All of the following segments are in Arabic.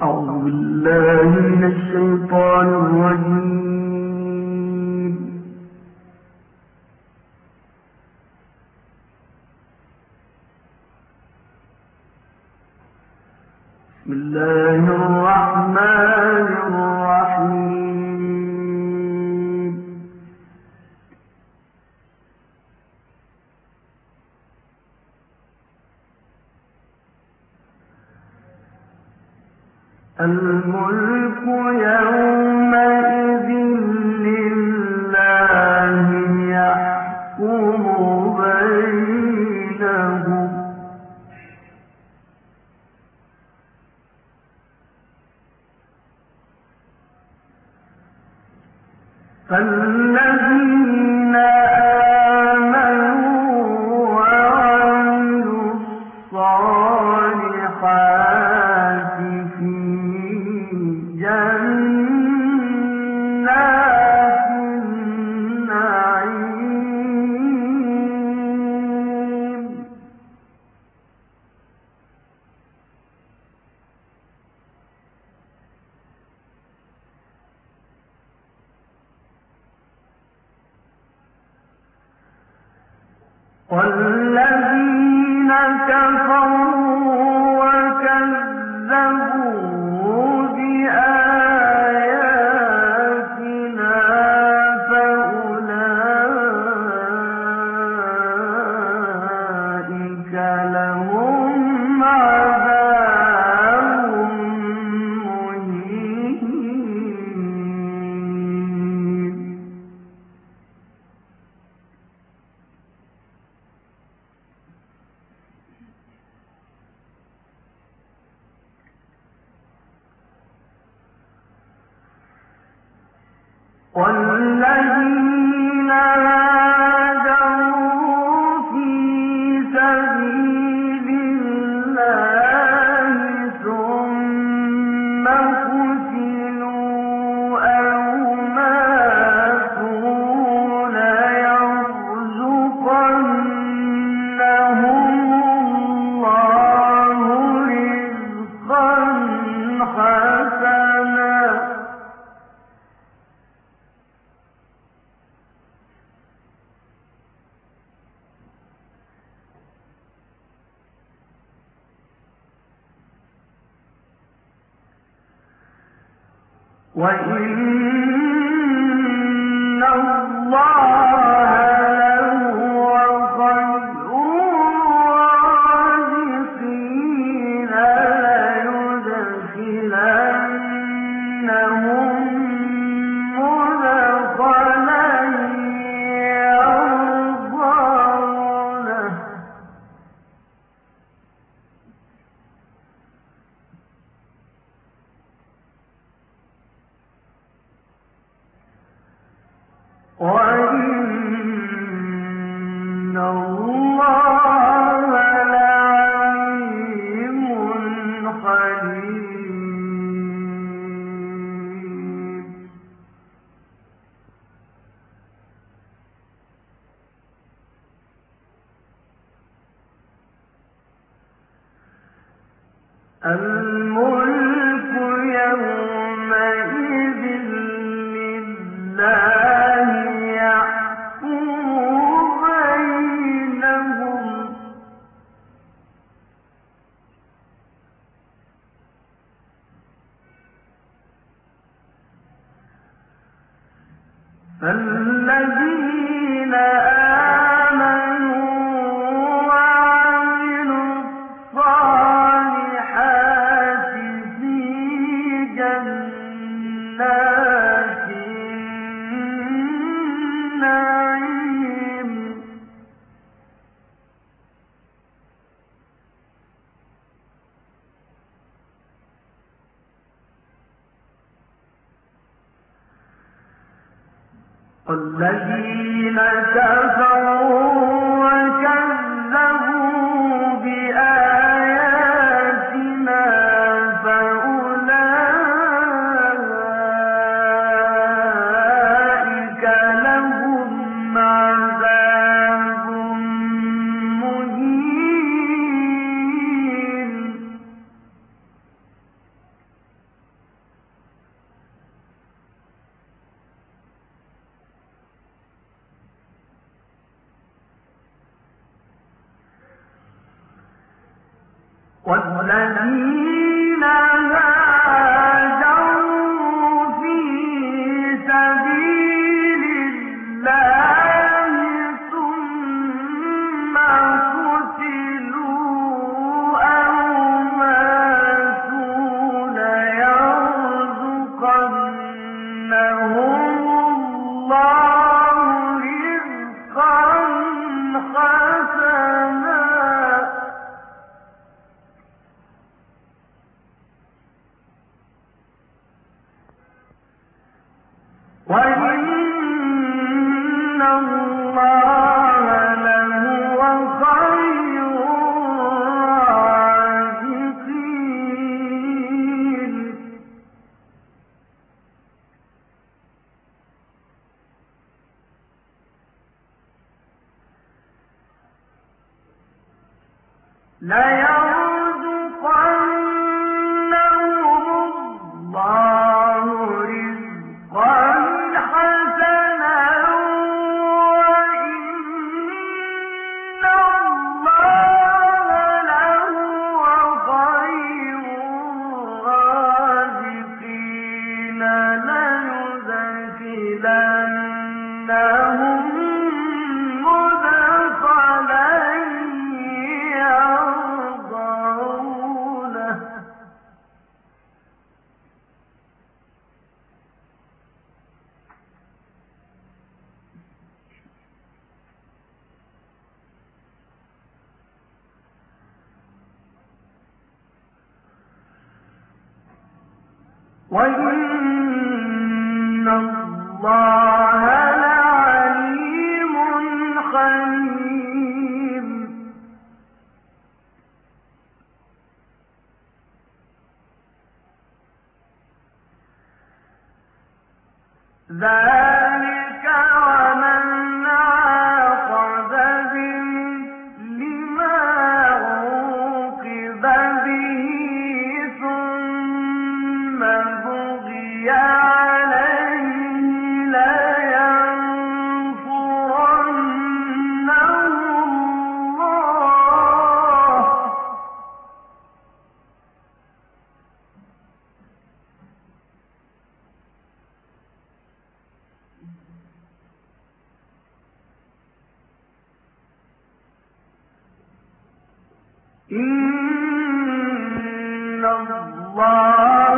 أعوذ بالله من الشيطان الرجيم. بسم الله الرحمن الرحيم. الملك يومئذ لله يحكم بينهم فالذين آمنوا وعملوا الصالحات في جنات النعيم. والذين كفروا وكذبوا بآياتنا فأولئك لهم عذاب مهين. والذين هاجروا في سبيل الله ثم قتلوا أو ماتوا ليرزقنهم الله رزقا حسنا. وإن الله لهو خير الرازقين ليدخلنهم مدخلا يرضونه. وإن الله لعليم حليم. الملك يومئذ لله يحكم بينهم فالذين آمنوا وعملوا الصالحات في جنات النعيم. والذين كفروا وكذبوا بآياتنا فأولئك لهم عذاب مهين. والذين هاجروا في سبيل الله ثم قتلوا أو ماتوا ليرزقنهم الله رزقا حسنا وَإِنَّ اللَّهَ لَهُوَ خَيْرُ الرَّازِقِينَ لَيَرْزُقَنَّهُمُ اللَّهُ رِزْقًا حَسَنًا وَإِنَّ اللَّهَ لَهُوَ خَيْرُ الرَّازِقِينَ لَيُدْخِلَنَّهُم مُّدْخَلًا يَرْضَوْنَهُ وَإِنَّ اللَّهَ لَعَلِيمٌ حَلِيمٌ ذَلِكَ وَمَنْ عَاقَبَ بِمِثْلِ مَا عُوقِبَ بِهِ ثُمَّ بُغِيَ عَلَيْهِ لَيَنصُرَنَّهُ اللَّهُ إِنَّ اللَّهَ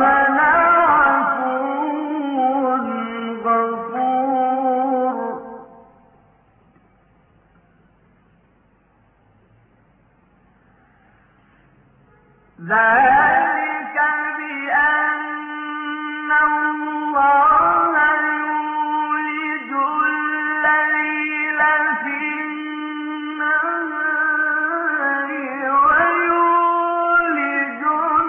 لَعَفُوٌّ غَفُورٌ ذَلِكَ بِأَنَّ اللَّهَ يُولِجُ اللَّيْلَ فِي النَّهَارِ وَيُولِجُ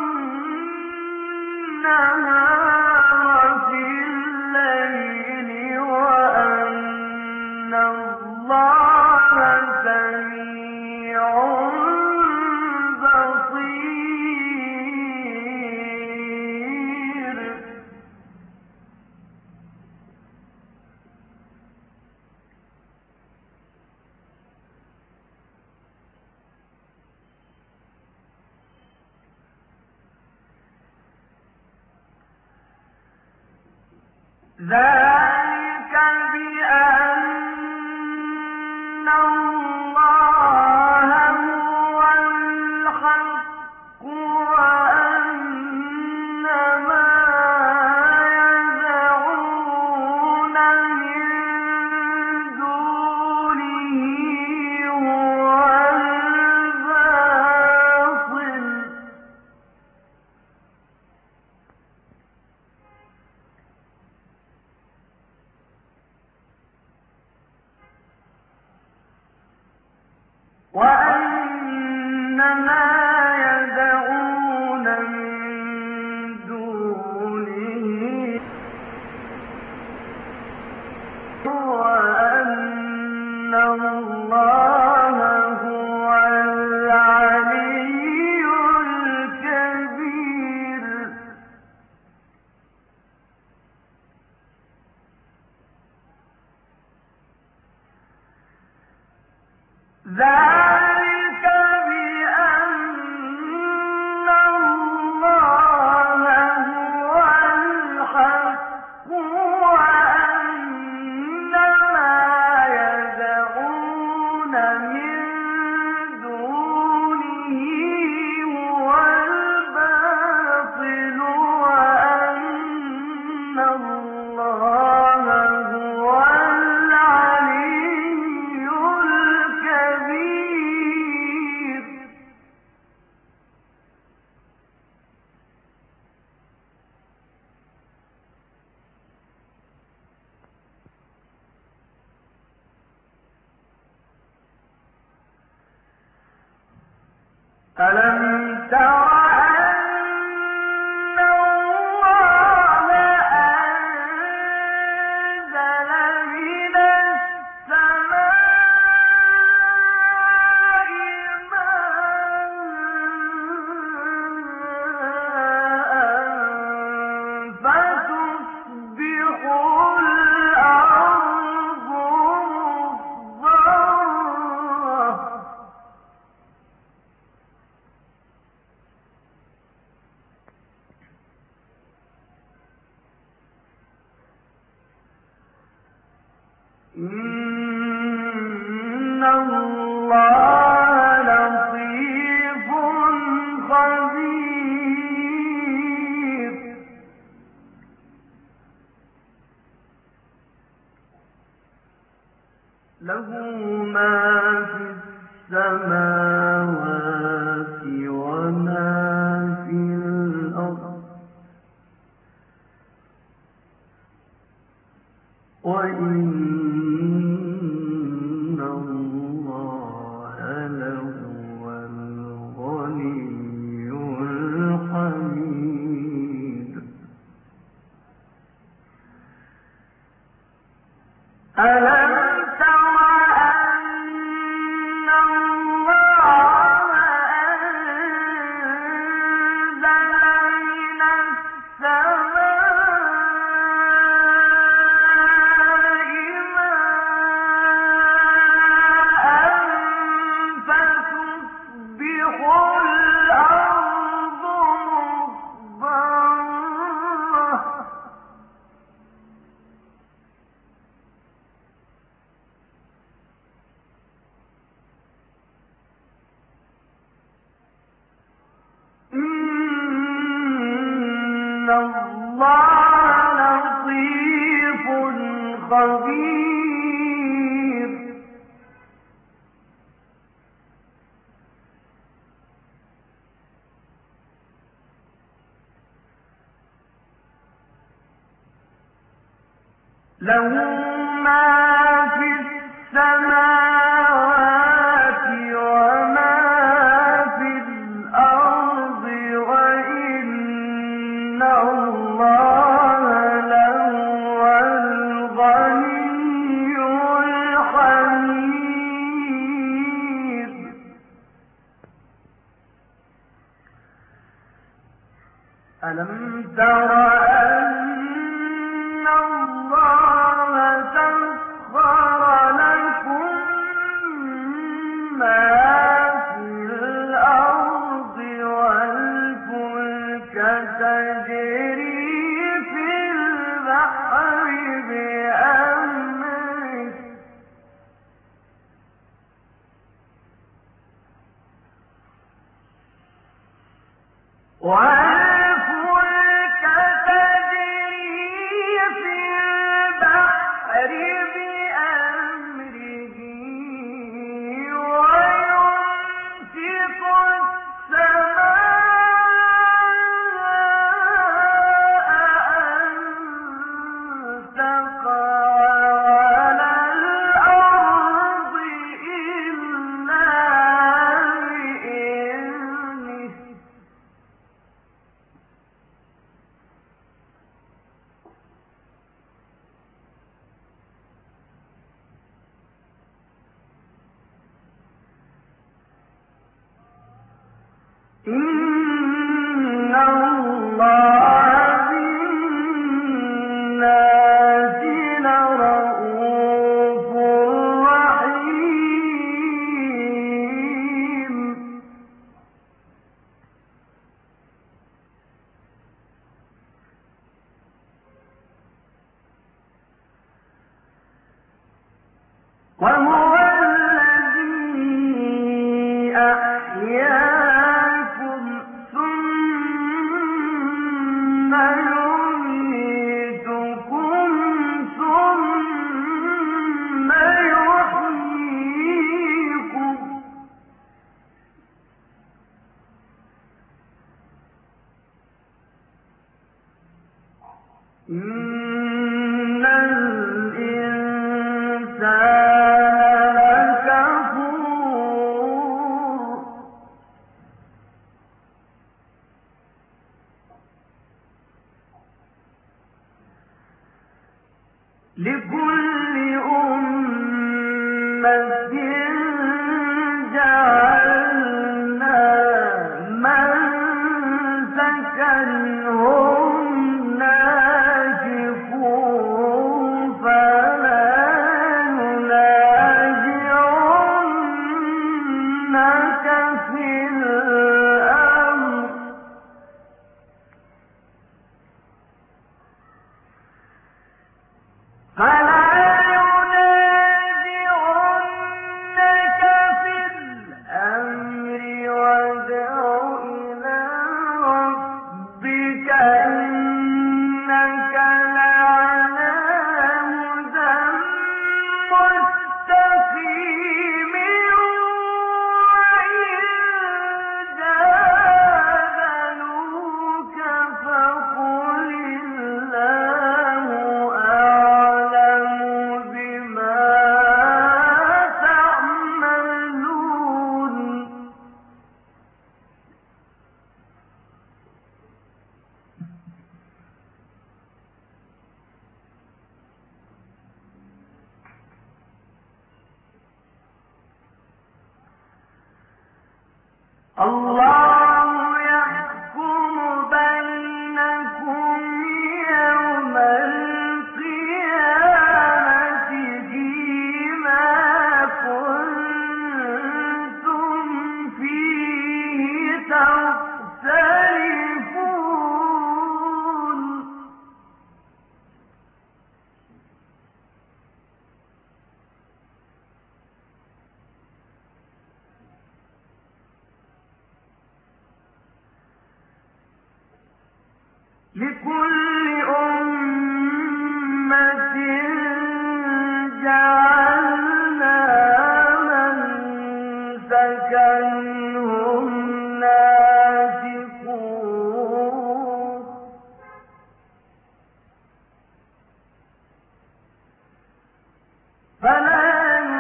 النَّهَارَ فِي اللَّيْلِ وَأَنَّ اللَّهَ سَمِيعٌ بَصِيرٌ ذَلِكَ بِأَنَّ اللَّهَ هُوَ الْحَقُّ وَأَنَّ مَا يَدْعُونَ مِن دُونِهِ هُوَ الْبَاطِلُ وَأَنَّ مَا يَدْعُونَ مِن دُونِهِ وَأَنَّ اللَّهَ هُوَ الْعَلِيُّ الْكَبِيرُ ذَلِكَ بِأَنَّ ألم تر أن الله أنزل من السماء ماء فتصبح الأرض مخضرة إن الله لطيف خبير له ما في السماوات وما في الأرض وإن الله لهو الغني الحميد ألم تر أن الله أنزل من السماء ماء فتصبح الأرض مخضرة إن الله لطيف خبير له ما في السماوات وما في الأرض وإن الله لهو الغني الحميد ألم تر أن الله سخر لكم ما في الأرض والفلك تجري في البحر بأمره والفلك تجري في البحر بأمره ويمسك السماء أن تقع على الأرض إلا بإذنه إن الله بالناس لرءوف رحيم وهو الذي أحياكم ثم يميتكم ثم يحييكم إن الإنسان لكفور لكل أمة جعلنا منسكا هم ناسكوه فلا ينازعنك في الأمر وادع إلى ربك إنك لعلى هدى مستقيم وإن جادلوك فقل الله أعلم بما تعملون الله يحكم بينكم يوم القيامة فيما كنتم فيه تختلفون لكل أمة جعلنا منسكا هم ناسكوه فلا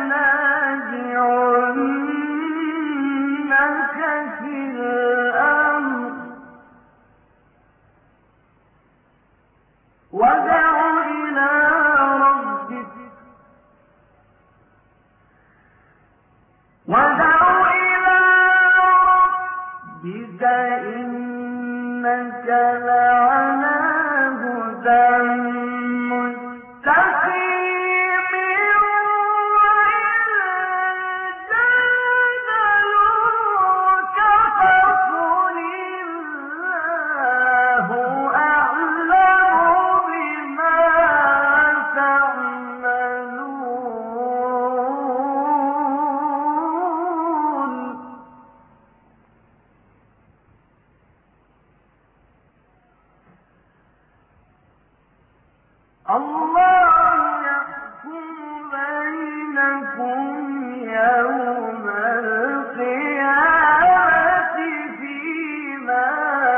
ينازعنك في الأمر وادع إلى ربك إنك لعلى هدى مستقيم وإن جادلوك فقل الله أعلم بما تعملون الله يحكم بينكم يوم القيامة فيما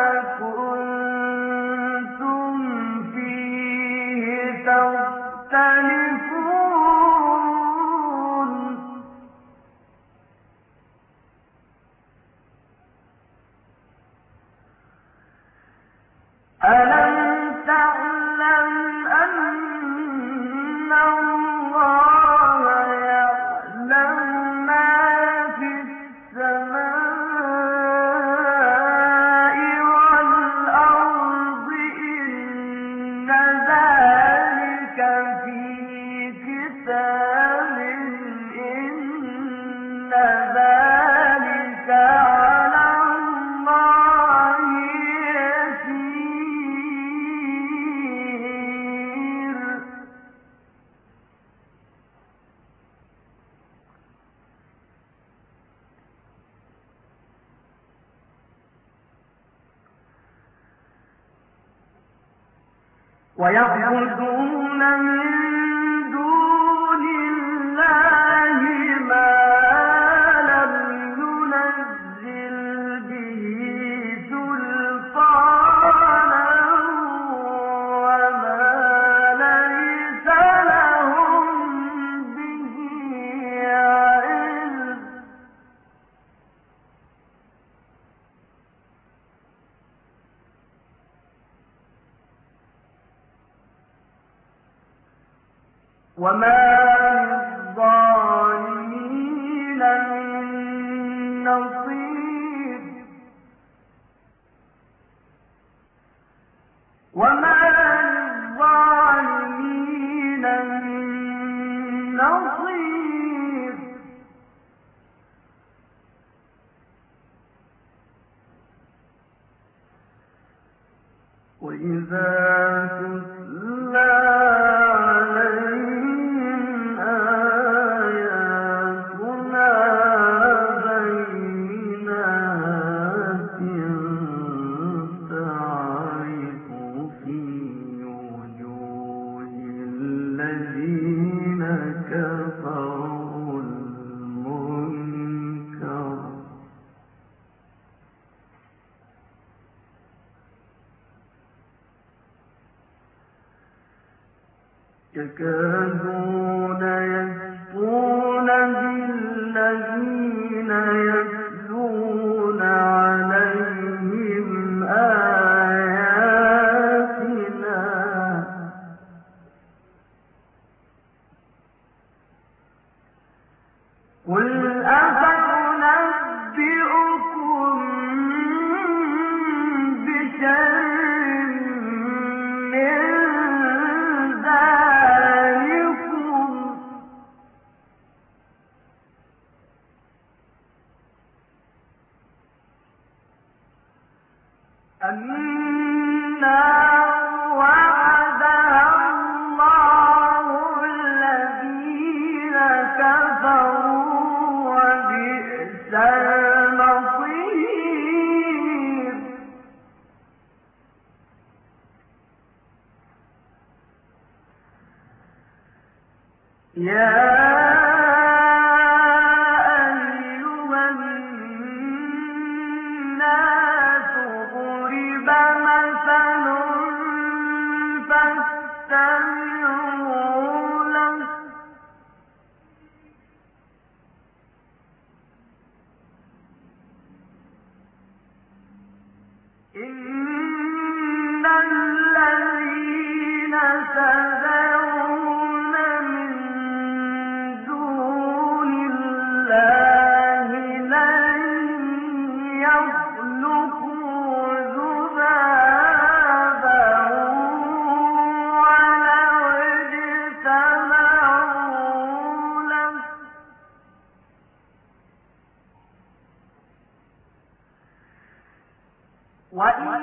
كنتم فيه تختلفون ألم تعلم أن الله يعلم ما في السماء والأرض إن ذلك في كتاب إن ذلك على الله يسير ويعبدون من دون الله ما لم ينزل به سلطانا وما ليس لهم به علم وما للظالمين من نصير وما للظالمين من نصير وإذا تتلى عليهم آياتنا بينات تعرف في وجوه الذين كفروا المنكر يكادون يسطون بالذين يتلون عليهم آياتنا قل أفأنبئكم بشر من ذلكم النار وعدها الله الذين كفروا وبئس المصير يا أيها الناس ضرب مثل فاستمعوا له إن الذين تدعون من دون الله لن يخلقوا ذبابا ولو اجتمعوا له وإن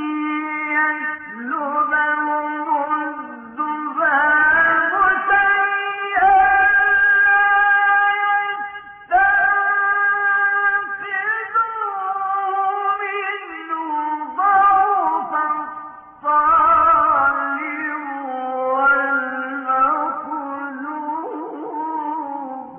يسلبهم الذباب شيئا لا يستنقذوه منه ضعف الطالب والمطلوب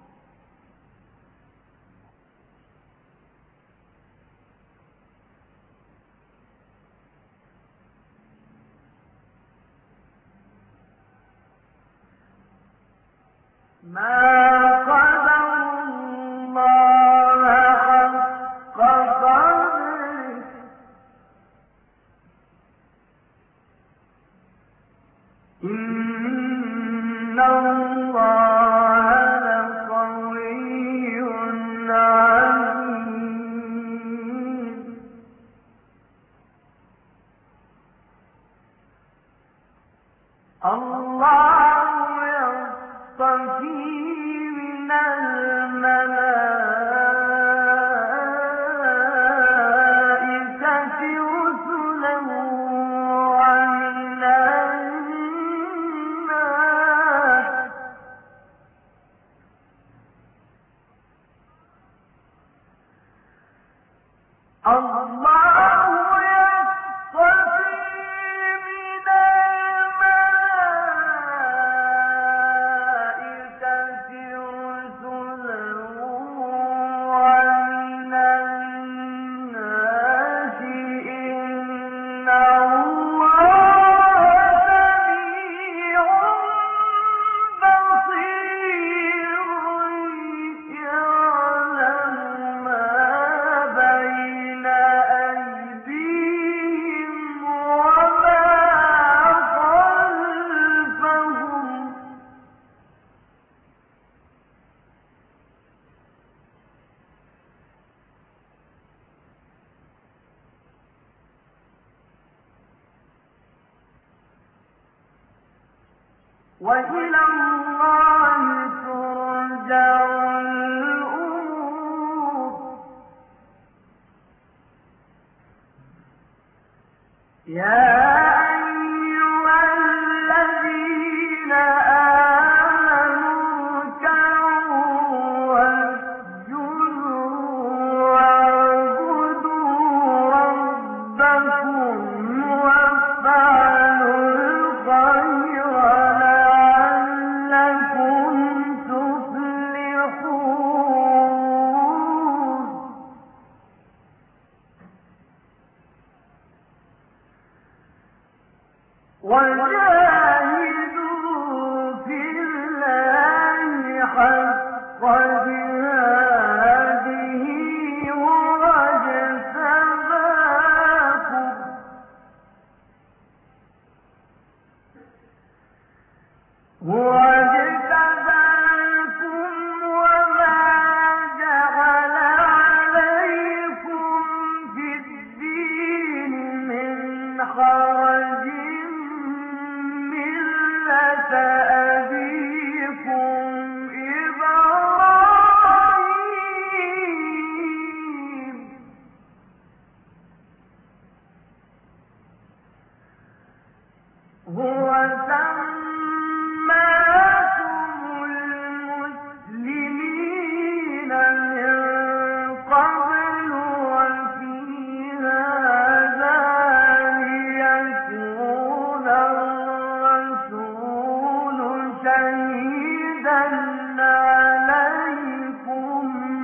ما قدر الله حق قدره إن الله لقوي عزيز الله يصطفي من الملائكة رسلا ومن الناس الله يصطفي من الملائكة وإلى الله ترجع الأمور. يا أيها الذين آمنوا اركعوا واسجدوا واعبدوا ربكم وافعلوا الخير لعلكم تفلحون. وجاهدوا في الله حق جهاده هو اجتباكم وما جعل عليكم في الدين من حرج ملة أبيكم إبراهيم هو سماكم المسلمين من قبل وفي هذا ليكون الرسول شهيدا عليكم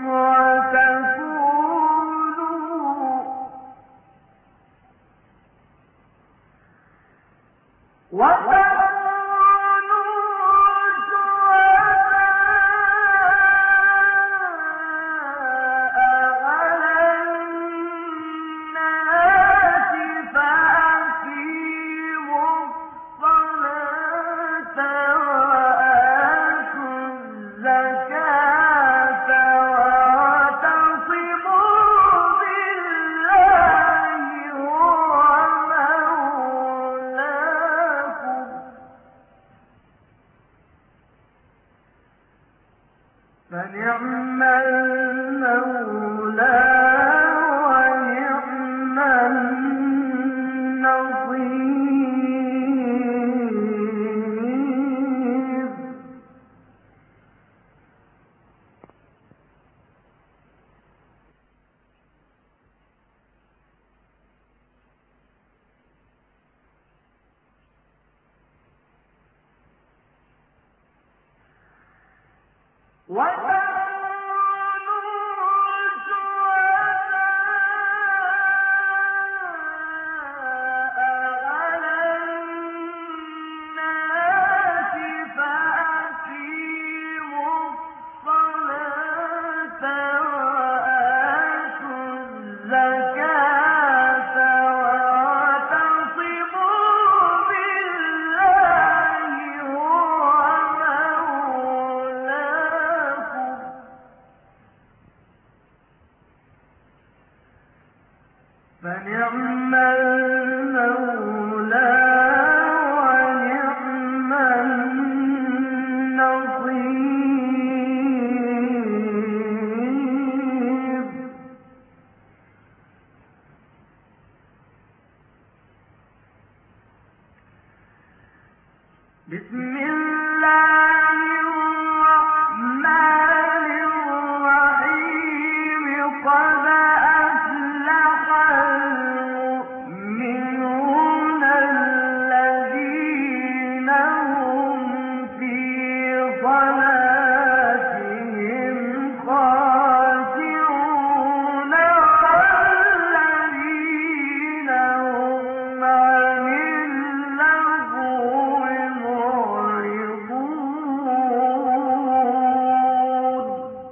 فنعم المولى ونعم النصير. فنعم المولى ونعم النصير. بسم الله الرحمن الرحيم. قد أفلح المؤمنون الذين هم في صلاتهم خاشعون والذين هم عن اللغو معرضون.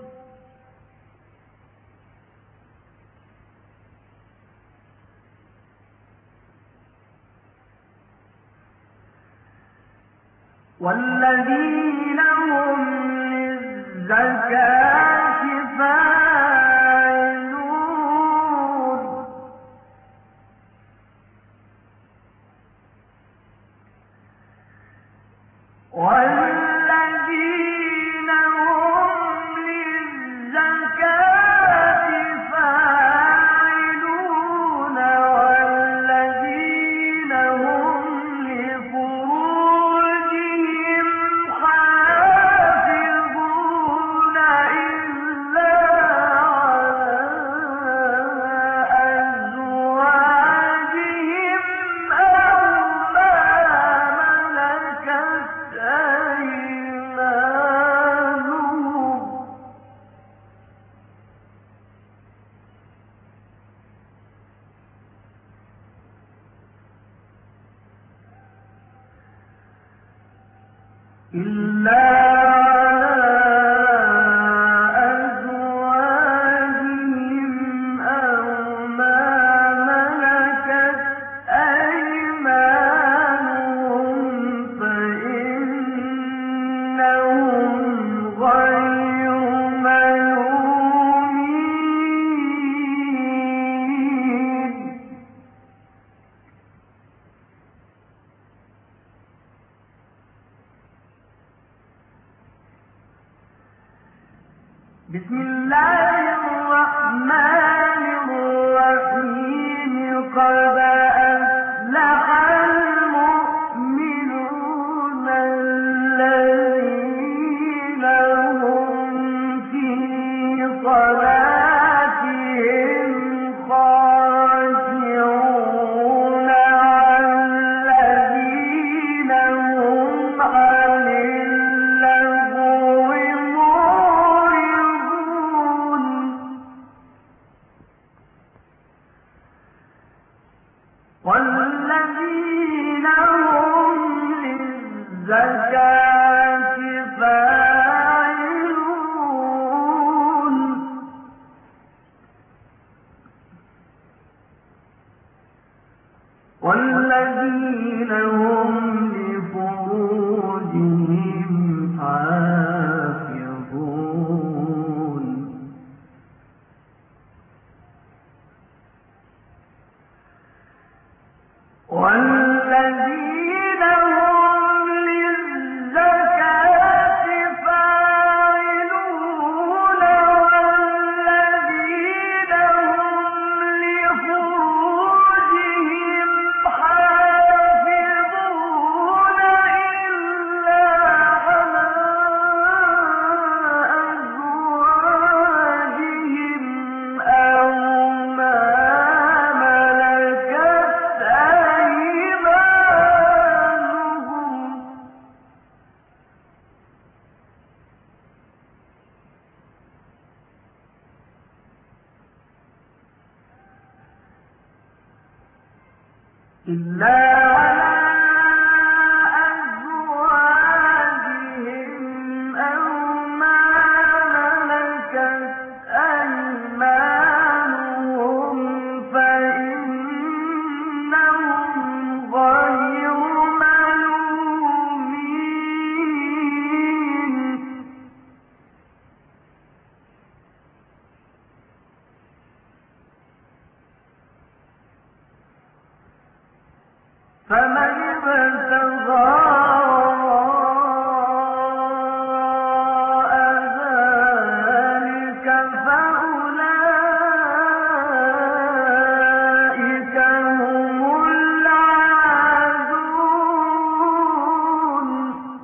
والذين هم للزكاة فاعلون. والذين هم للزكاة فاعلون والذين هم لفروجهم حافظون إلا على أزواجهم أو ما ملكت أيمانهم إلا على أزواجهم أو ما ملكت أيمانهم فإنهم غير ملومين بسم الله الرحمن الرحيم قد أفلح المؤمنون الذين هم في صلاتهم خاشعون الذين هم عن اللغو معرضون والذين هم للزكاة فاعلون والذين هم لفروجهم حافظون والذين هم للزكاة فاعلون والذين هم لفروجهم حافظون إلا على أزواجهم أو ما ملكت أيمانهم إلا على أزواجهم أو ما ملكت أيمانهم فإنهم غير ملومين فمن ابتغى وراء ذلك فأولئك هم العادون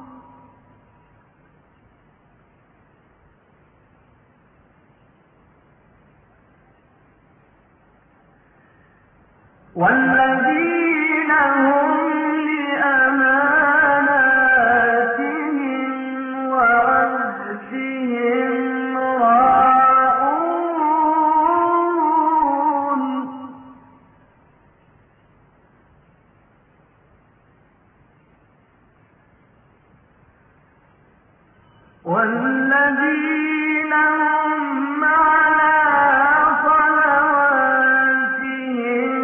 والذين هم لأماناتهم وعهدهم راعون والذين هم على صلواتهم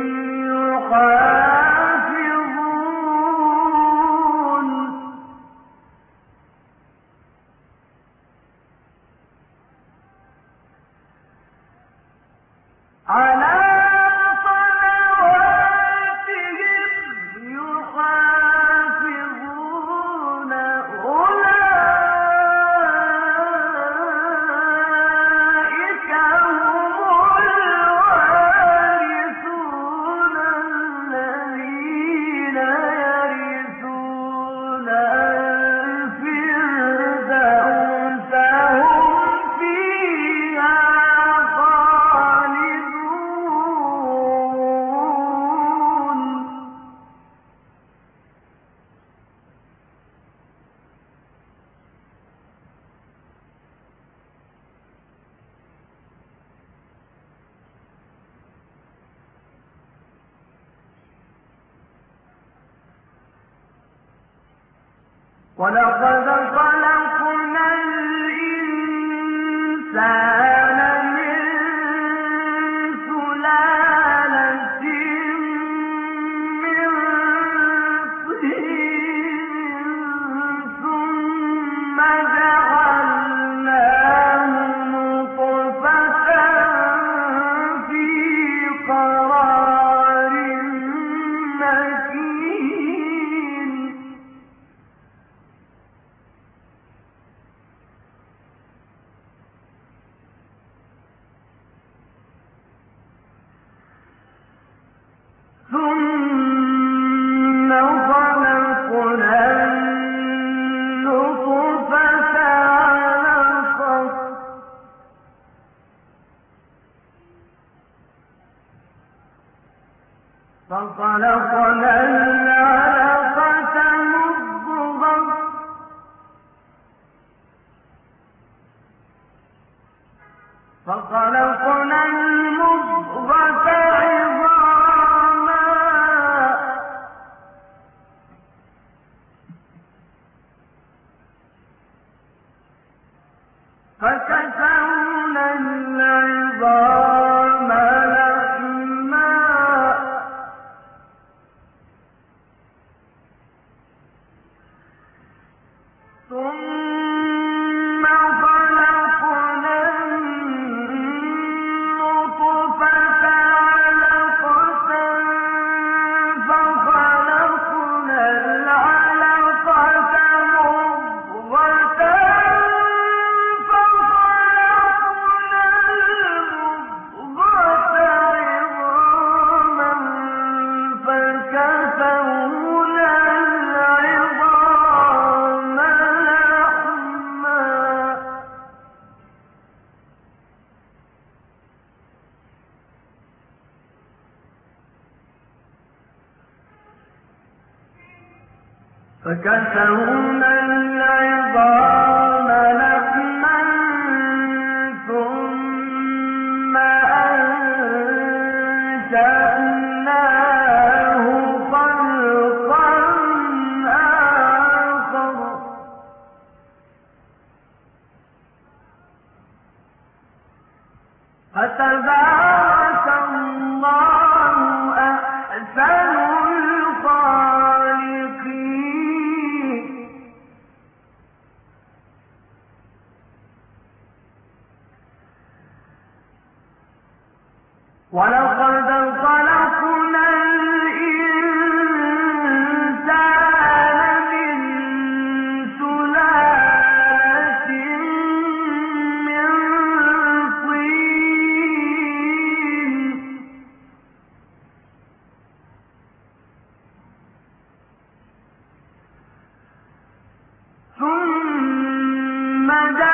يحافظون على صلواتهم يحافظون ولقد خلقنا الإنسان من سلالة من طين ثم جعلناه نطفة في قرار مكين ثم خلقنا النطفة علقة فخلقنا العلقة مضغة فخلقنا المضغة عظاما فكسونا العظام لحما ثم خلقنا النطفة علقة فخلقنا العلقة مضغة فخلقنا المضغة عظاما فكسونا العظام لحما ثم أنشأناه خلقا آخر فتبارك الله أحسن الخالقين ولقد خلقنا الإنسان من سلالة من طين ثم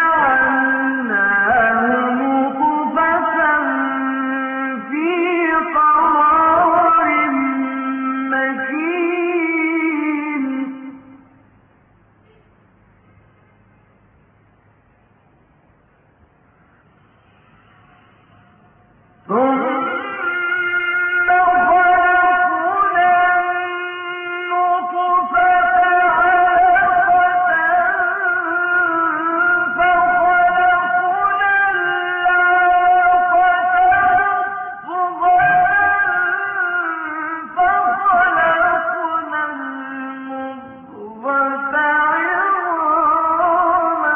جعلناه نطفة في قرار مكين ثم خلقنا النطفة علقة فخلقنا العلقة مضغة فخلقنا المضغة عظاما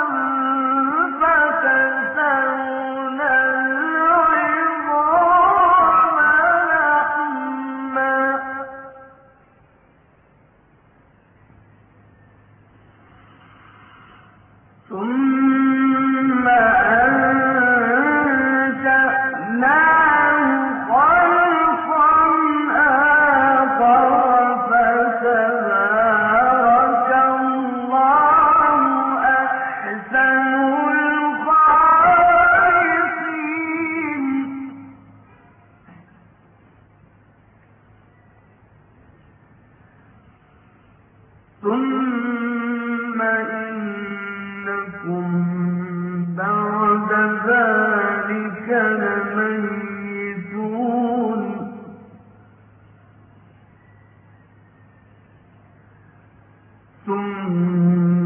فكسونا العظام لحما ثم أنشأناه خلقا آخر فتبارك الله أحسن الخالقين ثم إنكم بعد ذلك لميتون ثم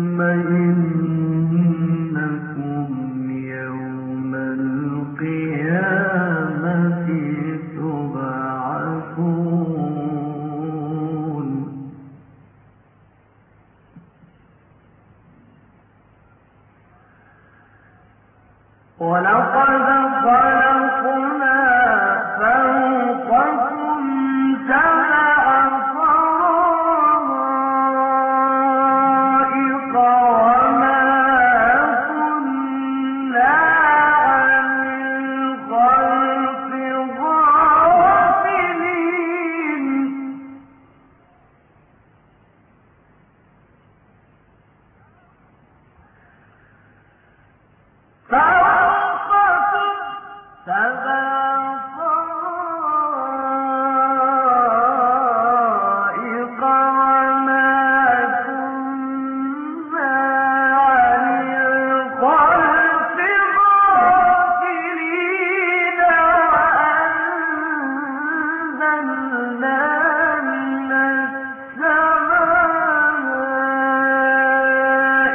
ولقد خلقنا فوقكم سبع طرائق وما كنا عن الخلق غافلين فوقكم سبع طرائق وما كنا عن الخلق غافلين وأنزلنا من السماء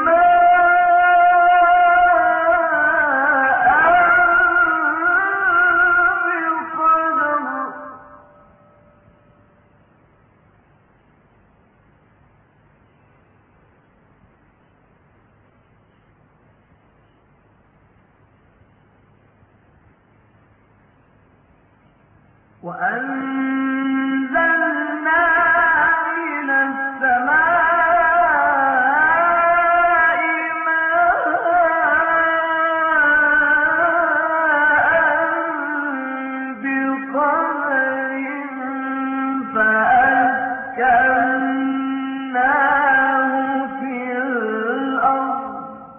وأنزلنا من السماء ماء بقدر فأسكناه في الأرض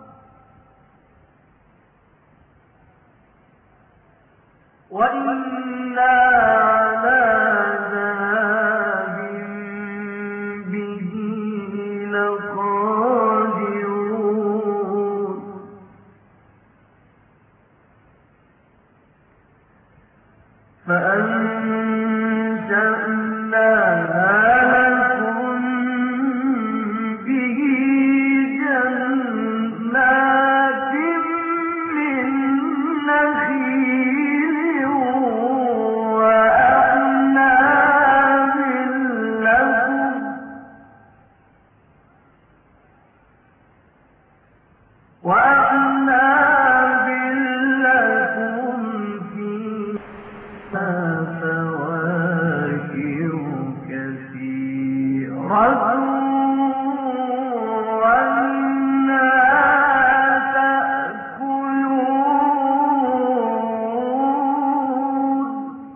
وإنا على ذهاب به لقادرون فأنشأنا لكم به جنات من نخيل وأعناب لكم فيها فواكه كثيرة ومنها تأكلون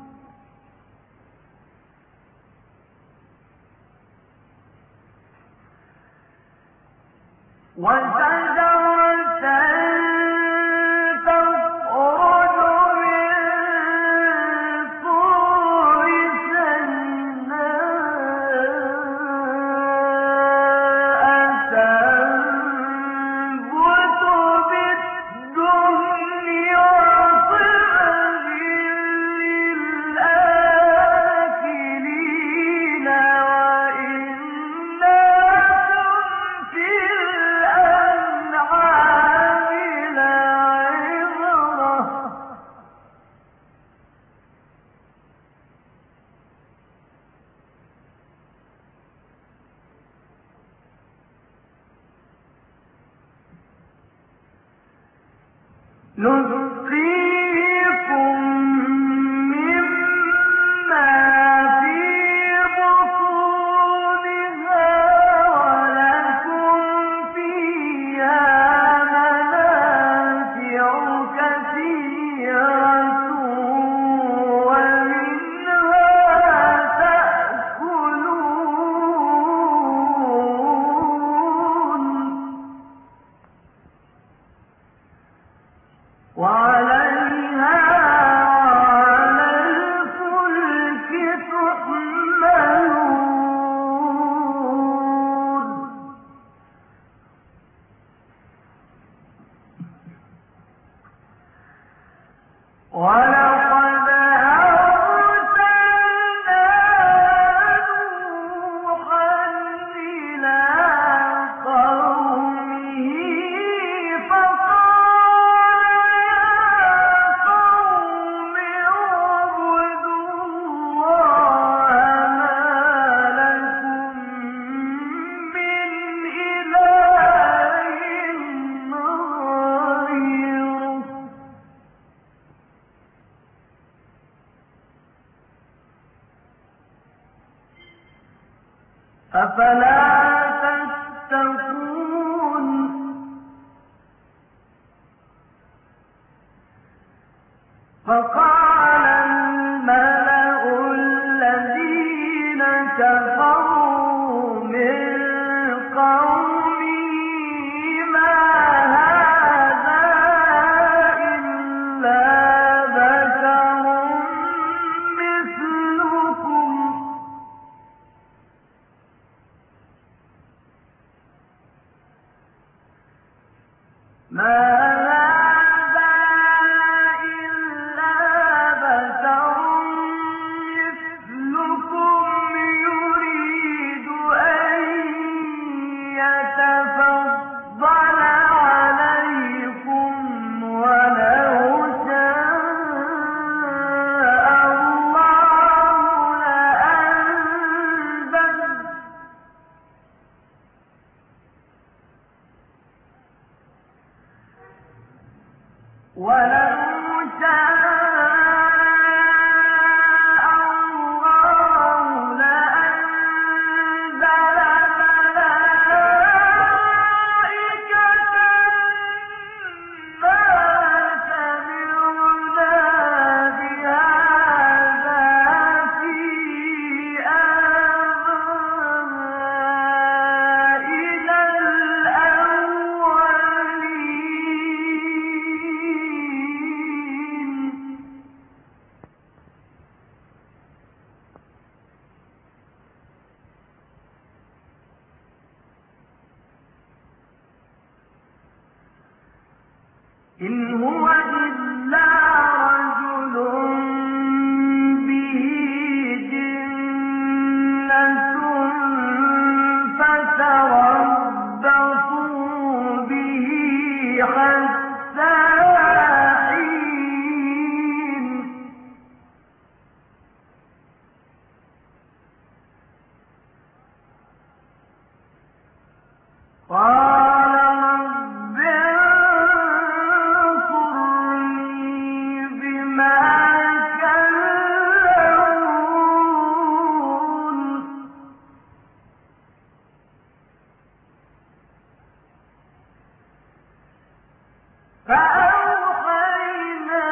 وشجرة تخرج من طور سيناء تنبت بالدهن وصبغ للآكلين وإن لكم في الأنعام لعبرة نسقيكم مما في بطونها ولكم فيها منافع كثيرة ومنها تأكلون فقال الملأ الذين كفروا من قومه ما هذا إلا بشر مثلكم يريد أن يتفضل عليكم ولو شاء الله لأنزل إن هو إلا رجل به جنة فتربصوا به حتى حين فأوحينا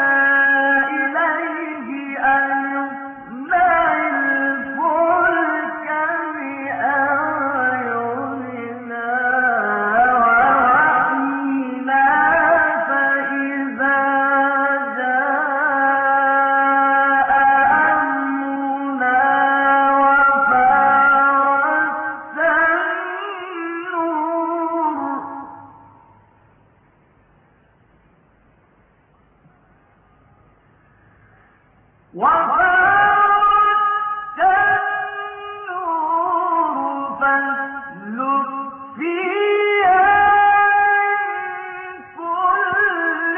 إليه أن اصنع الفلك بأعيننا ووحينا فإذا جاء أمرنا وفارت النور فاسلك فيها من كل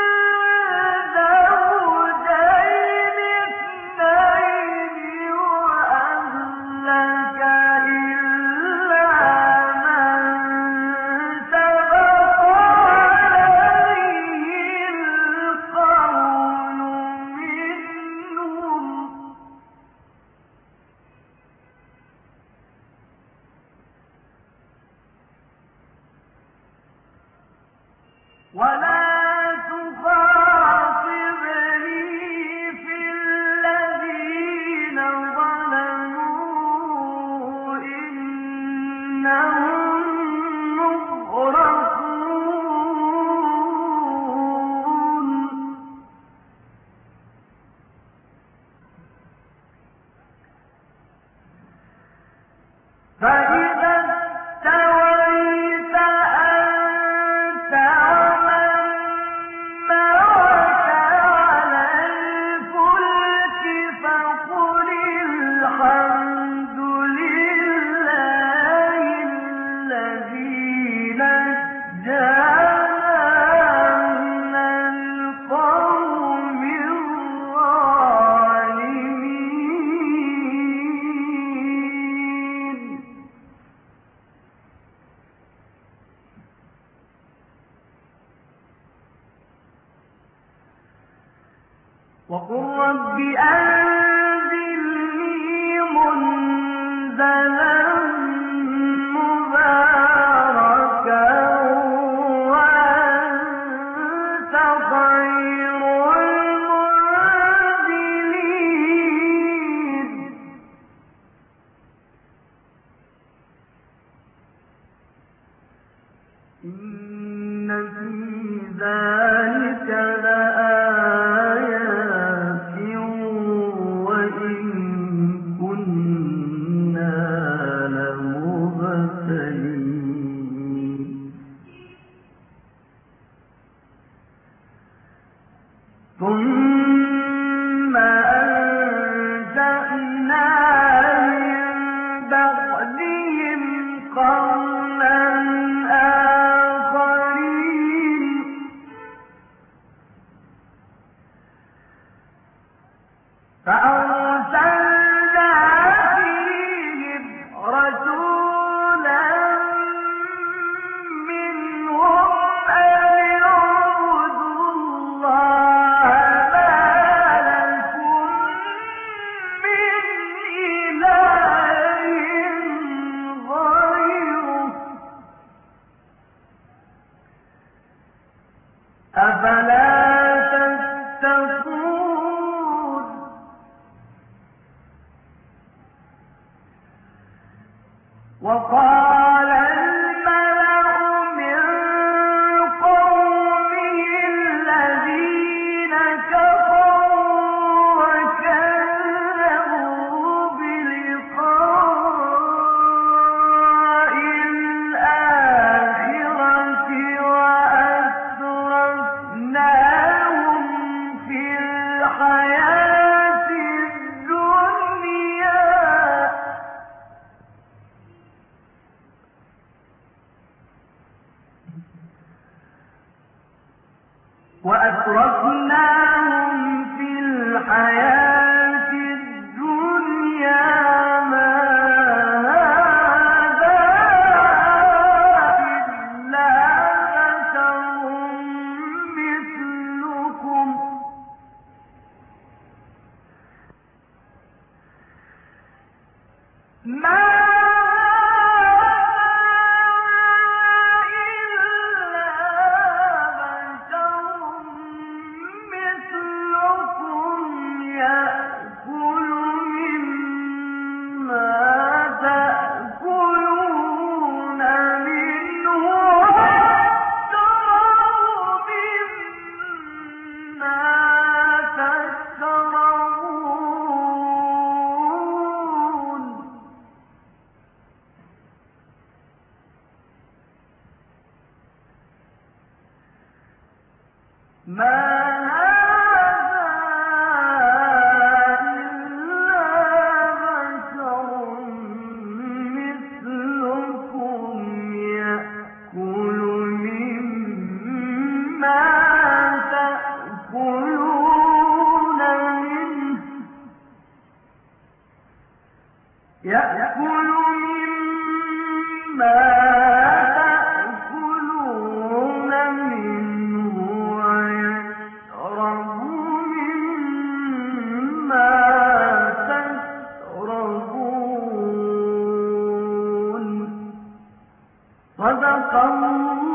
زوجين اثنين وأهلك إلا من سبق عليه القول منهم ولا تخاطبني في الذين ظلموا إنهم مغرقون فإذا استويت أنت ومن معك على الفلك فقل الحمد لله الذي نجانا من القوم الظالمين وقل رب أنزلني منزلا إن في ذلك لآيات وإن كنا لمبتلين ثم أنشأنا من بعدهم قرنا آخرين فأرسلنا فيهم رسولا منهم أن اعبدوا الله ما لكم من إله غيره أفلا تتقون وقال الملأ من قومه الذين كفروا وكذبوا بلقاء الآخرة وأسرفناهم في الحياة الدنيا ما هذا إلا بشر مثلكم ما يأكل مما تأكلون منه ويشرب مما تشربون صدق الله